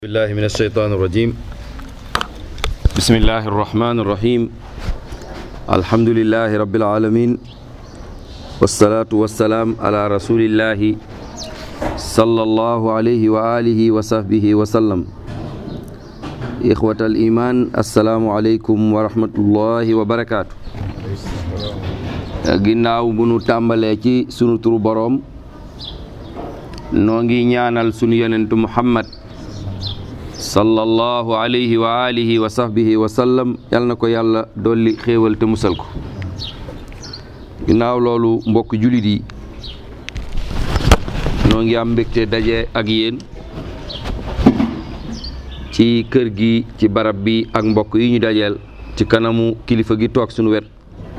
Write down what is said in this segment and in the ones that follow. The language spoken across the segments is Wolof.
بالله من الشيطان الرجيم بسم الله الرحمن الرحيم الحمد لله رب العالمين والصلاة والسلام على رسول الله صلى الله عليه وآله وصحبه وسلم إخوة الإيمان السلام عليكم ورحمة الله وبركاته ginnaaw bu nu tàmbalee ci sunu turu boroom noo ngi ñaanal sunu yonentu Muhammad sallallahu alayhi wa alihi wa sahbihi wa sallam yal na ko yàlla dolli xéewal te musal ko ginnaaw loolu mbokk julit yi noo ngi am mbégte daje ak yéen ci kër gi ci barab bi ak mbokk yi ñu dajeel ci kanamu kilifa gi toog sunu wet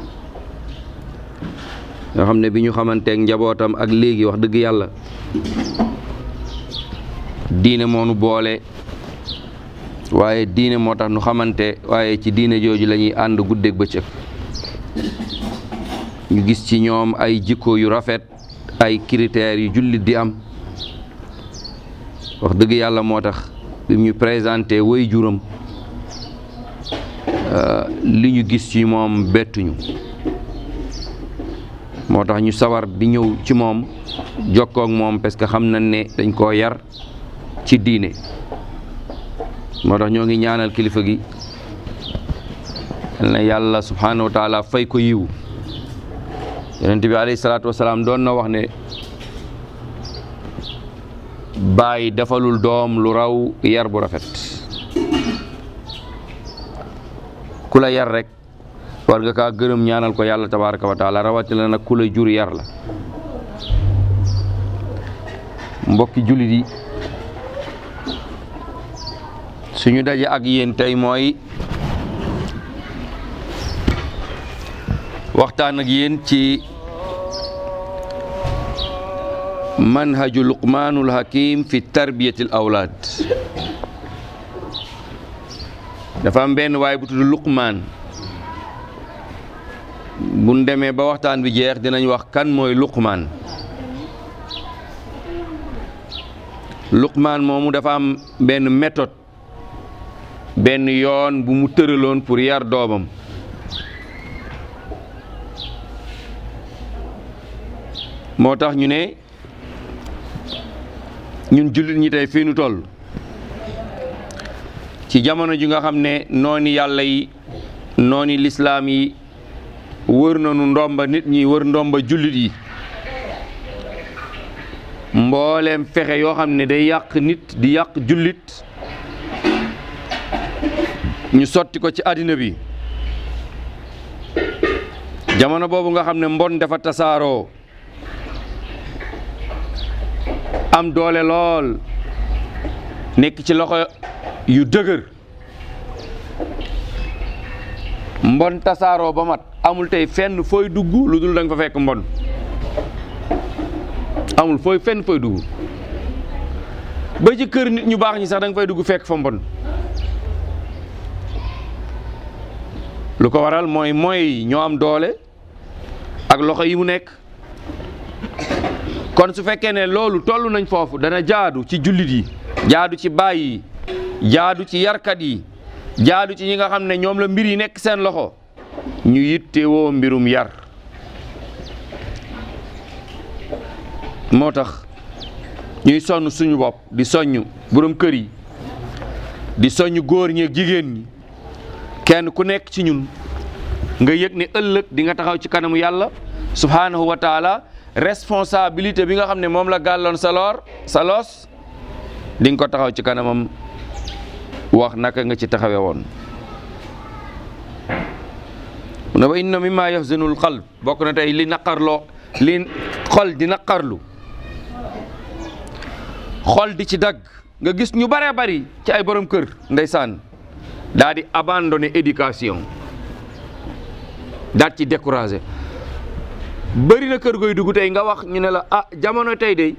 nga xam ne bi ñu xamanteeg njabootam ak léegi wax dëgg yàlla diine moonu boole waaye diine moo tax nu xamante waaye ci diine jooju la ñuy ànd guddeeg bëccëg ñu gis ci ñoom ay jikko yu rafet ay critères yu jullit di am wax dëgg yàlla moo tax bi ñu présenté way juram li ñu gis ci moom bettuñu moo tax ñu sawar di ñëw ci moom jokkoo ak moom parce que xam nañ ne dañ koo yar ci diine moo tax ñoo ngi ñaanal kilifa gi na yàlla subhanahu wa taala fay ko yiw yonent bi alayhi salaatu wasalaam doon na wax ne baay defalul doom lu raw yar bu rafet ku la yar rek war nga kaa gërëm ñaanal ko yàlla tabaraka wa taala rawatina nag ku la jur yar la mbokki jullit yi suñu daje ak yéen tey mooy waxtaan ak yéen ci manhaju luqmaanul hakim fi tarbiyatil awlaad dafa am benn waay bu tudd luqmaan buñ demee ba waxtaan bi jeex dinañ wax kan mooy luqmaan luqmaan moomu dafa am benn méthode benn yoon bu mu tëraloon pour yar doomam moo tax ñu ne ñun jullit ñi tey fii nu toll ci jamono ji nga xam ne nooni yàlla yi nooni lislaam yi wër nañu ndomba nit ñi wër ndomba jullit yi mbooleem fexe yoo xam ne day yàq nit di yàq jullit ñu sotti ko ci àddina bi jamono boobu nga xam ne mbon dafa tasaaroo am doole lool nekk ci loxo yu dëgër mbon tasaaroo ba mat amul tey fenn fooy dugg lu dul da nga fa fekk mbon amul fenn fooy dugg ba ci kër nit ñu baax ñi sax da nga fay dugg fekk fa mbon lu ko waral mooy ñoo am doole ak loxo yi mu nekk kon su fekkee ne loolu toll nañ foofu dana jaadu ci jullit yi jaadu ci baay yi jaadu ci yarkat yi jaadu ci ñi nga xam ne ñoom la mbir yi nekk seen loxo ñu yittewoo mbirum yar moo tax ñuy sonn suñu bopp di soññ borom kër yi di soññ góor ñi ak jigéen ñi kenn ku nekk ci ñun nga yëg ne ëllëg di nga taxaw ci kanamu yàlla subhanahu wa taala responsabilité bi nga xam ne moom la gàlloon sa loos di nga ko taxaw ci kanamam wax naka nga ci taxawe woon ne wa inna mimma yahzanul qalb bokk na tey li xol di naqarlu xol di ci dagg nga gis ñu baree bari ci ay borom kër ndeysaan daal di abandonné éducation daal ci découragé bëri na kër gooy dugg tey nga wax ñu ne la jamono tey de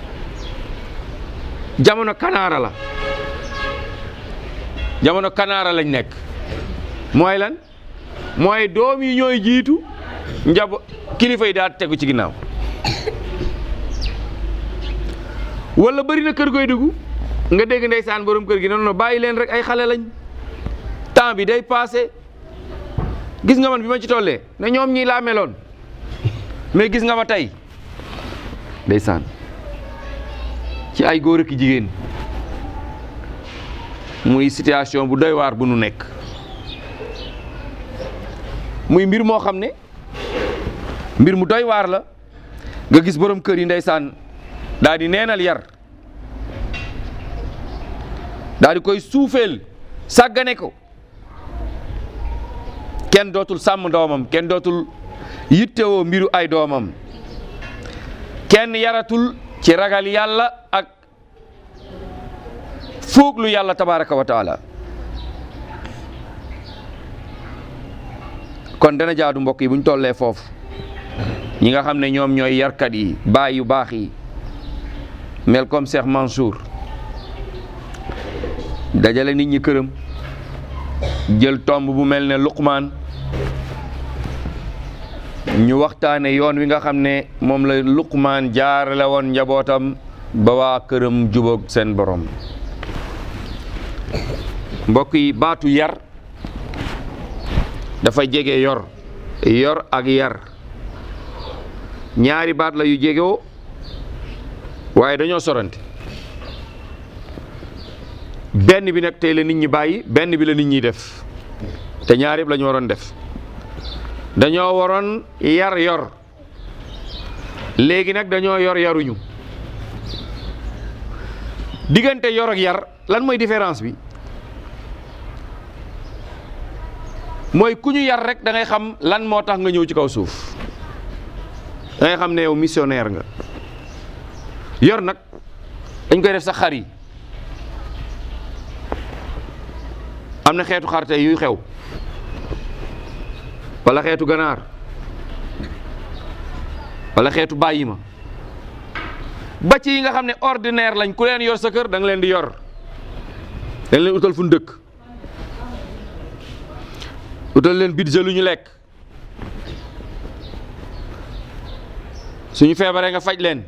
jamono kanaara lañ nekk mooy lan mooy doom yi ñooy jiitu kilifa yi daal tegu ci ginnaaw wala bëri na kër gooy dugg nga dégg ndeysaan borom kër gi non bàyyi leen rek ay xale lañ temps bi day passé gis nga man bi ma ci tollee ne ñoom ñii laa meloon mais gis nga ma tey ndeysaan ci ay góor ak jigéen muy situation bu doy waar bu nu nekk muy mbir moo xam ne mbir mu doy waar la nga gis borom kër yi ndeysaan daal di neenal yar daal di koy suufeel sàggane ko kenn dootul sàmm doomam kenn dootul yittewoo mbiru ay doomam kenn yaratul ci ragal yàlla ak fooglu yàlla tabaraka wa taala kon dana jaadu mbokk yi bu ñu tollee foofu ñi nga xam ne ñoom ñooy yarkat yi baay yu baax yi mel comme Cheikh Mansour dajale nit ñi këram jël tomb bu mel ne Luqmaan ñu waxtaane yoon wi nga xam ne moom la Luqmaan jaarale woon njabootam ba waa këram jubóog seen borom mbokk yi baatu yar dafa jege yor ak yar ñaari baat la yu jegewoo waaye dañoo sorante benn bi nag tey la nit ñi bàyyi benn bi la nit ñi def te ñaar yëpp la ñu waroon def dañoo waroon yar yor léegi nag dañoo yor yaruñu diggante yor ak yar lan mooy différence bi mooy ku ñu yar rek da ngay xam lan moo tax nga ñëw ci kaw suuf da ngay xam ne yow missionnaire nga yor nag dañ koy def sa xar yi am na xeetu xar tey yuy xew wala xeetu ganaar wala xeetu bàyyi ma ba ci yi nga xam ne ordinaire lañ ku leen yor sa kër da nga leen di yor da nga leen utal fu ñu dëkk utal leen budget lu ñu lekk suñu feebaree nga faj leen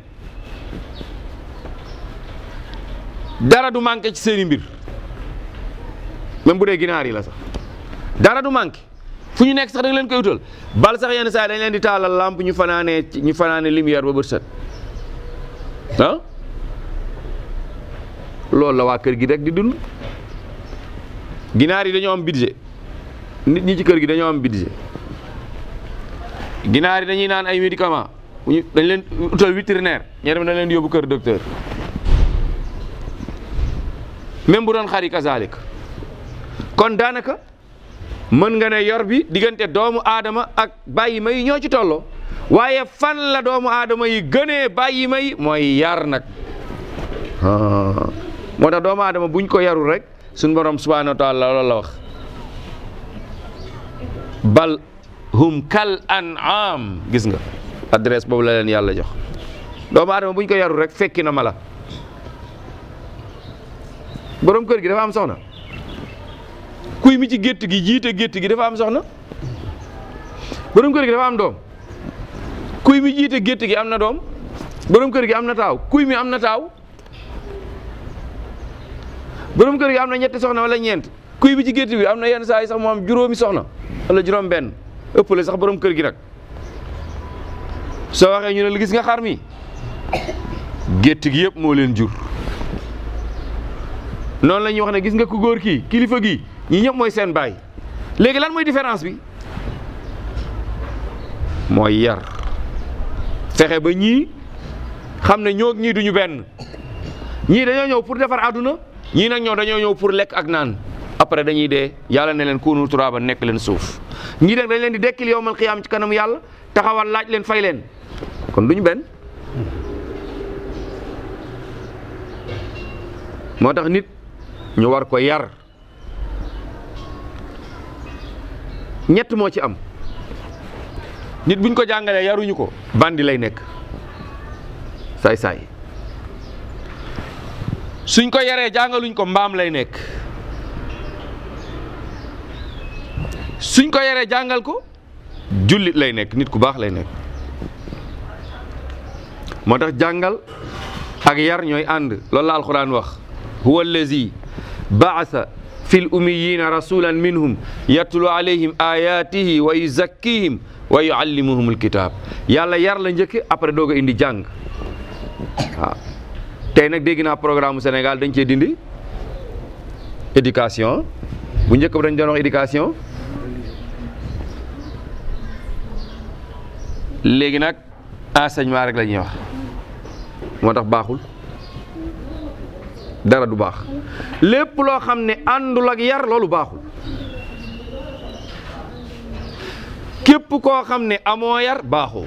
dara du manqué ci seeni mbir même bu dee ginaar yi la sax dara du manqué fu ñu nekk sax da nga leen koy utal bal sax yenn saa dañ leen di taalal lampe ñu fanaane lumière ba bët set ah loolu la waa kër gi rek di dund ginaar yi dañoo am budget nit ñi ci kër gi dañoo am budget ginaar yi dañuy naan ay médicament dañ leen utal vétérinaire ñee dem dañ leen di yóbbu kër docteur même bu doon xar yi kazalik kon daanaka mën nga ne yor bi diggante doomu aadama ak bàyyi ma yi ñoo ci tolloo waaye fan la doomu aadama yi gënee bàyyi ma yi mooy yar nag moo tax doomu aadama buñ ko yarul rek suñ borom subhanahu wa taala loolu la wax bal hum kal an'am gis nga adresse boobu la leen yàlla jox doomu aadama buñ ko yarul rek fekki na mala borom kër gi dafa am soxna kuy mi ci gétt gi jiite gétt gi dafa am soxna borom kër gi dafa am doom kuy mi jiite gétt gi am na doom borom kër gi am na taaw kuy mi am na taaw borom kër gi am na ñetti soxna wala ñeent kuy mi ci gétt bi am na yenn saa yi sax mu am juróomi soxna wala juróom benn ëppale sax borom kër gi nag soo waxee ñu ne la gis nga xar mi gétt gi yëpp moo leen jur noonu la ñuy wax ne gis nga ku góor kii kilifa gi ñi ñëpp mooy seen baay léegi lan mooy différence bi mooy yar fexe ba ñii xam ne ñoo ñii duñu benn ñii dañoo ñëw pour defar àdduna ñii nag ñoo dañoo ñëw pour lekk ak naan après dañuy dee yàlla ne leen kuunu turaaba nekk leen suuf ñii nag dañ leen di dekkil yawmal qiyaam ci kanam yàlla taxawal laaj leen fay leen kon duñu benn moo tax nit ñu war ko yar ñett moo ci am nit buñ ko jàngalee yaruñu ko bandi lay nekk saay-saay suñ ko yaree jàngaluñ ko mbaam lay nekk suñ ko yaree jàngal ko jullit lay nekk nit ku baax lay nekk moo tax jàngal ak yar ñooy ànd loolu la alxuraan wax huwa allazi ba'atha fil ummiyina rasulan minhum yatlu alayhim ayatihi wa yuzakkihim wa yuallimuhum alkitab. yàlla yar la njëkk après doog a indi jàng. waaw tey nag dégg naa programme mu Sénégal dañ cee dindi éducation bu njëkk ba dañ doon wax éducation léegi nag enseignement rek la ñuy wax moo tax baaxul dara du baax lépp loo xam ne àndul ak yar loolu baaxul képp koo xam ne amoo yar baaxoo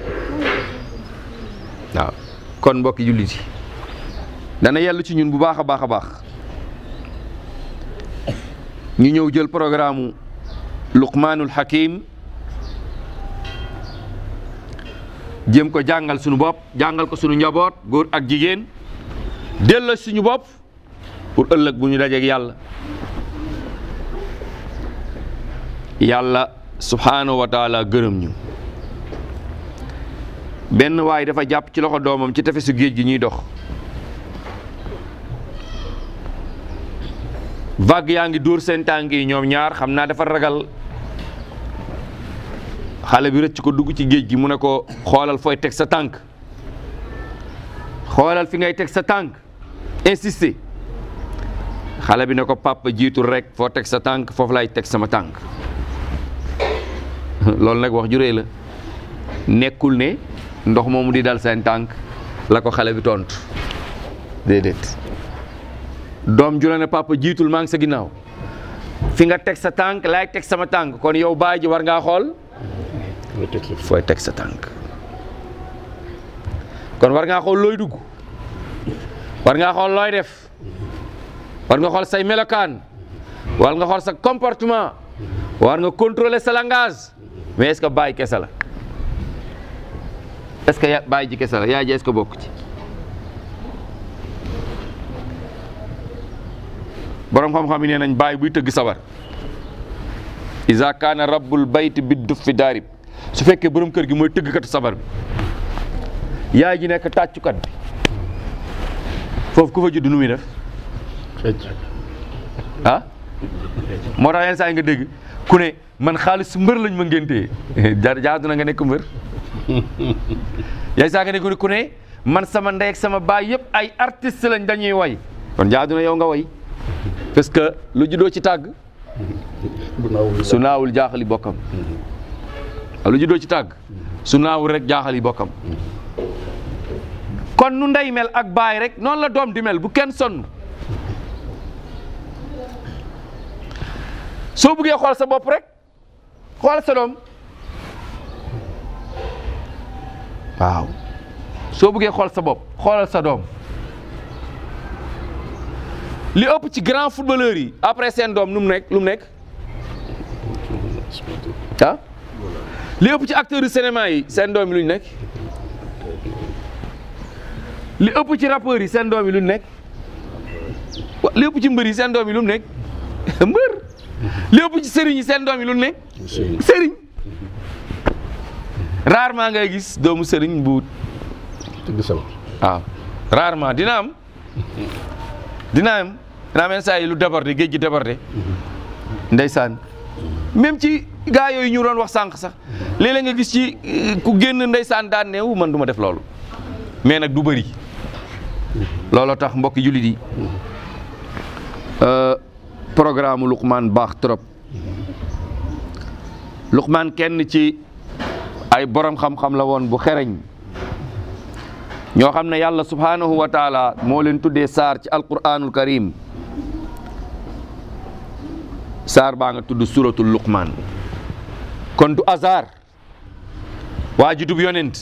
waaw kon mbokki jullit yi dana yellu ci ñun bu baax a baax a baax ñu ñëw jël programme Luqmaanul Hakim jéem ko jàngal suñu bopp jàngal ko suñu njaboot góor ak jigéen delloo suñu bopp pour ëllëg bu ñu dajeek yàlla subhaanahu wa taala gërëm ñu. benn waay dafa jàpp ci loxo doomam ci tefesu géej gi ñuy dox vague yaa ngi dóor seen tànk yi ñoom ñaar xam naa dafa ragal xale bi rëcc ko dugg ci géej gi mu ne ko xoolal fooy teg sa tànk xoolal fi ngay teg sa tànk insisté xale bi ne ko papa jiitul rek foo teg sa tànk foofu lay teg sama tànk loolu nag wax ju rëy la nekkul ne ndox moomu di dal seen tànk la ko xale bi tontu déedéet doom ju la ne papa jiitul maa ngi sa ginnaaw fi nga teg sa tànk laay teg sama tànk kon yow baay ji war ngaa xool fooy teg sa tànk kon war ngaa xool looy dugg war ngaa xool looy def war nga xool say melokaan war nga xool sa comportement war nga contrôler sa langage mais est-ce que baay kese la est-ce que baay ji kese la yaay ji est-ce que bokk ci borom xam-xam yi nee nañ baay buy tëgg sabar iza kaana rabbul bayt bidduf fi daarib su fekkee borom kër gi mooy tëggkatu sabar bi yaay ji nekk tàccukat bi foofu ku fa judd nu muy def ah moo tax yenn saa yi nga dégg ku ne man xaalis mbër lañ ma ngéntee jaadu na nga nekk mbër yenn saa nga ne ku ne man sama ndey ak sama baay yëpp ay artiste lañ dañuy way kon jaadu na yow nga way parce que lu juddoo ci tàgg su naawul jaaxali bokkam lu juddoo ci tàgg su naawul rek jaaxali bokkam kon nu ndey mel ak baay rek noonu la doom di mel bu kenn sonn soo bëggee xool sa bopp rek xool sa doom waaw soo bëggee xool sa bopp xoolal sa doom li ëpp ci grand footballeurs yi après seen doom lu mu nekk ah li ëpp ci acteurs yu cinéma yi seen doom yi lu ñu nekk li ëpp ci rappeurs yi seen doom yi lu ñu nekk li ëpp ci mbër yi seen doom yi lu mu nekk mbër li ëpp ci sëriñ yi seen doom yi lu mu nekk sëriñ rarement ngay gis doomu sëriñ bu waaw rarement dina am yenn saa yi lu débordé géej gi débordé ndeysaan même ci gaa yooyu ñu doon wax sànq sax léeg-léeg nga gis ci ku génn ndeysaan daan ne man du ma def loolu mais nag du bëri looloo tax mbokki jullit yi programme Luqmaan baax trop Luqmaan kenn ci ay borom xam-xam la woon bu xereñ ñoo xam ne yàlla subhanahu wa taala moo leen tuddee saar ci alquranul karim saar baa nga tudd suratul Luqmaan kon du hasard waa ji dub yonent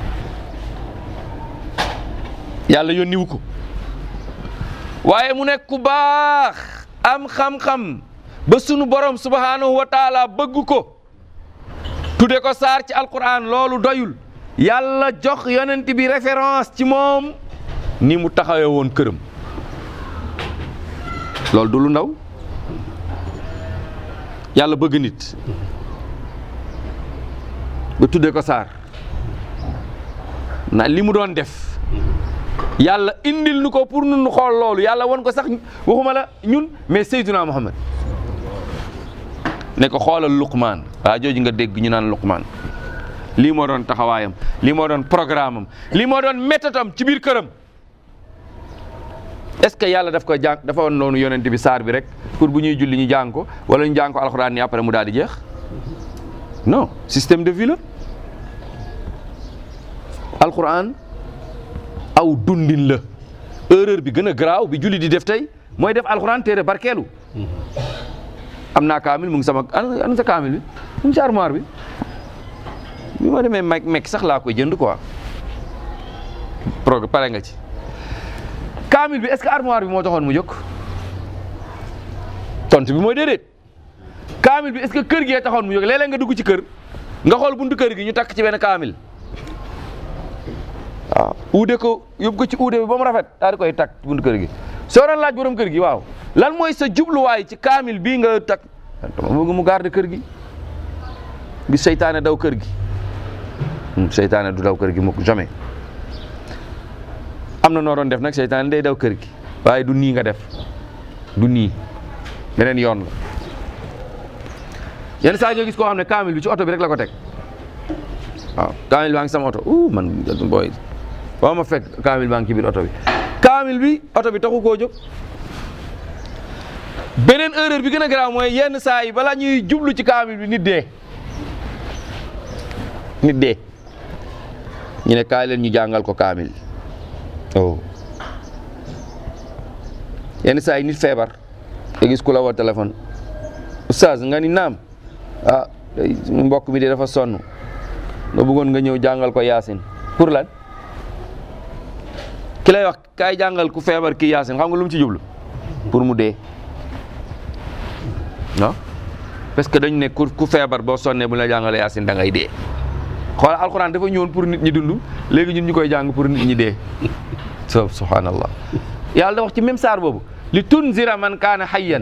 yàlla yónniwu ko waaye mu nekk ku baax am xam-xam ba sunu borom subhanahu wa taala bëgg ko tudde ko saar ci alquran loolu doyul yàlla jox yonent bi référence ci moom ni mu taxawee woon këram loolu du lu ndaw yàlla bëgg nit ba tudde ko saar na li mu doon def yàlla indil nu ko pour nun xool loolu yàlla won ko sax waxuma la ñun mais Seydina Muhammad ne ko xoolal Luqmaan waa jooju nga dégg ñu naan Luqmaan lii moo doon taxawaayam lii moo doon programme am lii moo doon méthode am ci biir këram est-ce que yàlla daf ko jàng dafa woon noonu yonent bi saar bi rek pour bu ñuy julli ñu jàng ko wala ñu jàng ko alxuraan ni après mu daal di jeex non système de vie la alxuraan aw dundin la erreur bi gën a garaaw bi julli di def tey mooy def alxuraan téere barkeelu am naa kaamil mu ngi sama ana sa kaamil bi mu ngi ci armoire bi ma demee mekk sax laa koy jënd quoi pare nga ci kaamil bi est-ce que armoire bi moo taxoon mu jóg tontu bi mooy déedéet kaamil bi est-ce que kër gee taxoon mu jóg léeg-léeg nga dugg ci kër nga xool buntu kër gi ñu takk ci benn kaamil waaw uude ko yóbbu ko ci uude bi ba mu rafet daal di koy takk ci buntu kër gi soo doon laaj borom kër gi waaw lan mooy sa jubluwaay ci kaamil bii nga takk dama bëgg mu garder kër gi bi seytaane daw kër gi seytaane du daw kër gi mukk jamais am na noo doon def nag seytaane day daw kër gi waaye du nii nga def du nii beneen yoon la yenn saa nga gis koo xam ne kaamil bi ci oto bi rek la ko teg waaw kaamil baa ngi sama oto man booy ba ma fekk kaamil baa ngi ci biir oto bi kaamil bi oto bi taxu koo jóg beneen erreur bi gën a garaaw mooy yenn saa yi balaa ñuy jublu ci kaamil bi nit dee ñu ne kaay leen ñu jàngal ko kaamil yenn saa yi nit feebar nga gis ku la woo téléphone oustaz nga ni naam mbokk mi de dafa sonn nga bëggoon nga ñëw jàngal ko yaasin pour lan ki lay wax kaay jàngal ku feebar kii yaasin xam nga lu mu ci jublu pour mu dee non parce que dañu ne ku feebar boo sonnee bu la jàngalee yaasin da ngay dee xool alxuraan dafa ñëwoon pour nit ñi dund léegi ñun ñu koy jàng pour nit ñi dee subhanallah yàlla da wax ci même saar boobu li tunzira man kaana hayyan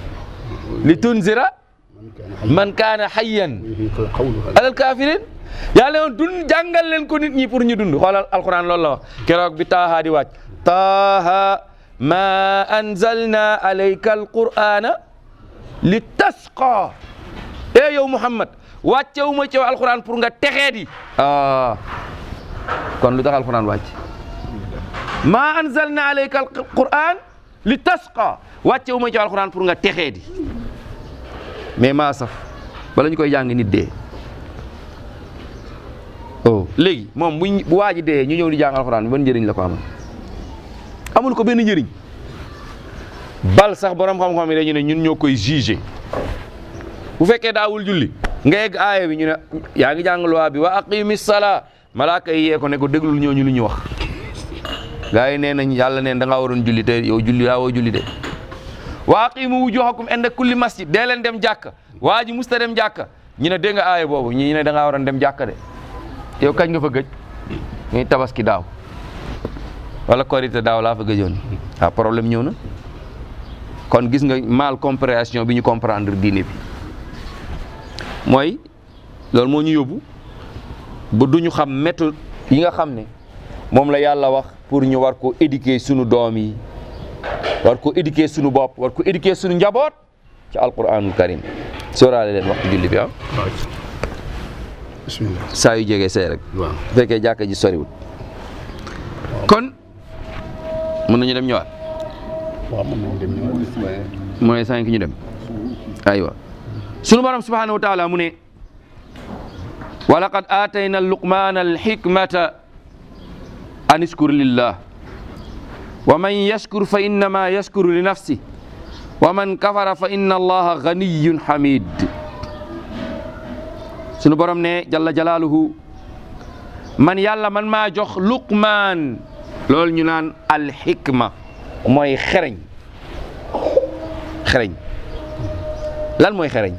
alal kaafiriin yàlla woon dund jàngal leen ko nit ñi pour ñu dund xoolal alxuraan loolu la wax keroog bi taaha di wàcc taaha ma anzalna alayka alqur'ana li tasqa yow Muhammad wàccewuma ci alxuraan pour nga texee di kon lu tax alxuraan wàcc ma anzalna alayka alquran li tasqa wàccewuma ci alxuraan pour nga texee di mais maa saf bala ñu koy jàng nit dee léegi moom bu waa ji dee ñu ñëw di jàng alxuraan ban njëriñ la ko amal amul ko benn njëriñ bal sax borom xam-xam yi dañu ne ñun ñoo koy jugé bu fekkee daawul julli nga egg aaya bi ñu ne yaa ngi jàng loi bi wa aqimi salaa malaaka yi yee ko ne ko déglul ñooñu lu ñu wax gaa yi nee nañ yàlla neen da ngaa waroon julli te yow julli yaa woo julli de wa aqimu wujuhakum inda kulli masjid dee leen dem jàkka waa ji musta dem jàkka ñu ne dégg nga aaya boobu ñu ne da ngaa waroon dem jàkka de yow kañ nga fa gëj ñuy tabaski daaw wala korite daaw laa fa gëjoon problème ñëw na kon gis nga mal compréhension bi ñu comprendre diine bi mooy loolu moo ñu yóbbu ba du ñu xam méthode yi nga xam ne moom la yàlla wax pour ñu war ko éduquer sunu doom yi war ko éduquer sunu bopp war ko éduquer sunu njaboot ci alquranul karim sóoraale leen waxtu julli bi bismillah saa yu jege see rek bu fekkee jàkka ji soriwul kon mën nañu dem ñëwaat mooy 5 ñu dem aywa sunu borom subhanahu wa taala mu ne wa laqad aatayna luqmana alhikmata an ishkur lillah wa man yashkur fa innama yashkuru li nafsi wa man kafara fa inna allaha ganiyyun hamid sunu borom ne jalla jalaaluhu man yàlla man maa jox luqmaan loolu ñu naan alhikma mooy xereñ lan mooy xereñ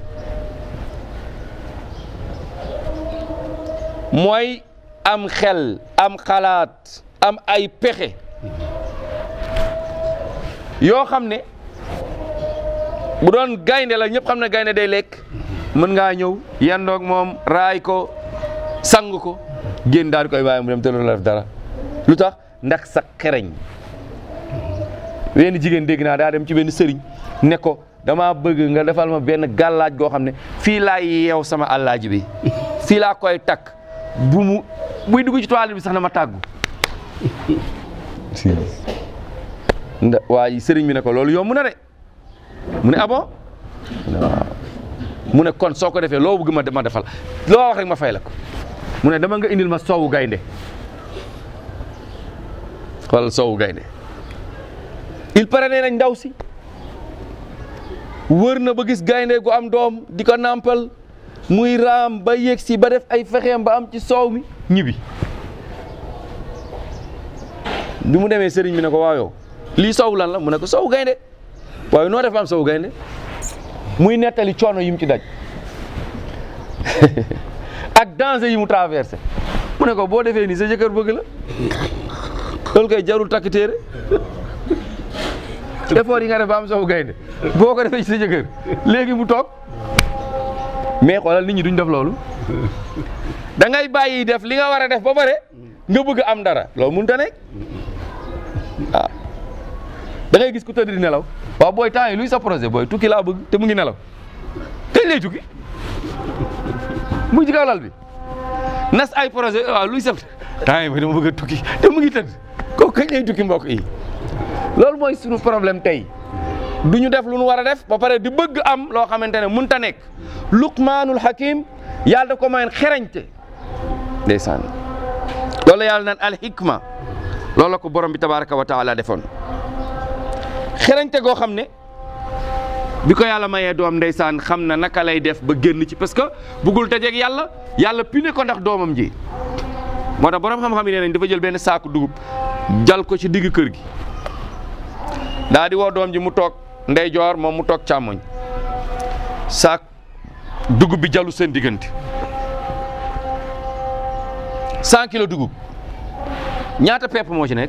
mooy am xel am xalaat am ay pexe yoo xam ne bu doon gaynde la ñëpp xam ne gaynde day lekk mën ngaa ñëw yandoog moom raay ko sang ko génn daal di koy bàyyi mu dem te loolu la def dara lu tax ndax sa xereñ. wenn jigéen dégg naa daa dem ci benn sëriñ ne ko dama bëgg nga defal ma benn gàllaaj goo xam ne fii laa yeew sama àllaaji bi fii laa koy takk buy dugg ci toilette bi sax na ma tàggu. waaye sëriñ bi ne ko loolu yomb na de mu ne ah bon mu ne kon soo ko defee loo bëgg ma defal loo wax rek ma fay la ko mu ne dama nga indil ma soowu gaynde xoolal soowu gaynde il paraît nee nañ ndaw si wër na ba gis gaynde gu am doom di ko nàmpal muy raam ba yegg si ba def ay fexeem ba am ci soow mi ñibbi bi mu demee sëriñ bi ne ko waaw yow lii soow lan la mu ne ko soowu gaynde waaye noo def ba am soowu gaynde muy nettali coono yi mu ci daj ak danger yi mu traversé mu ne ko boo defee nii sa jëkkër bëgg la loolu koy jarul takk téere effort yi nga def ba am soowu gaynde boo ko defee ci sa jëkkër léegi mu toog mais xoolal nit ñi duñ def loolu da ngay bàyyi def li nga war a def ba pare nga bëgg am dara loolu mënut a nekk ah da ngay gis ku tëdd di nelaw waaw booy temps yi luy sa projet booy tukki laa bëgg te mu ngi nelaw kañ lay tukki mu ngi ci kaw lal bi nas ay projet waaw luy sa temps yi dama bëgg a tukki te mu ngi tëdd kooku kañ lay tukki mbokk yi loolu mooy suñu problème tey du ñu def lu ñu war a def ba pare di bëgg am loo xamante ne mënut a nekk Luqmaanul Hakim yàlla da ko mayoon xerañte ndeysaan loolu yàlla naan al hikma loolu la ko borom bi tabaraka wa taala defoon xerañte goo xam ne bi ko yàlla mayee doom ndeysaan xam na naka lay def ba génn ci parce que bëggul tajeeg yàlla pine ko ndax doomam ji moo tax borom xam-xam yi nee nañ dafa jël benn saaku dugub jal ko ci digg kër gi daa di woo doom ji mu toog ndeyjoor moom mu toog càmmoñ saak dugub bi jalu seen diggante 100 kilos dugub ñaata pepp moo ci nekk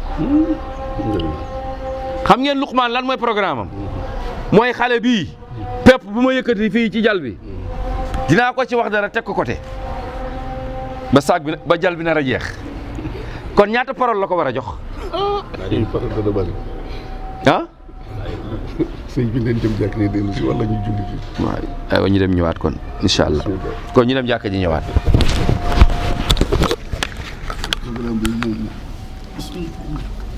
xam ngeen Luqmaan lan mooy programme am mooy xale bii pepp bu ma yëkkati fii ci jal bi dinaa ko ci wax dara teg ko côté ba saak bi ba jal bi nar a jeex kon ñaata parole la ko war a jox ah sëñ bi nañ dem jàkk ne dellu si wala ñu julli fi waaw aywa ñu dem ñëwaat kon incha allah kon ñu dem jàkk ji ñëwaat programme bi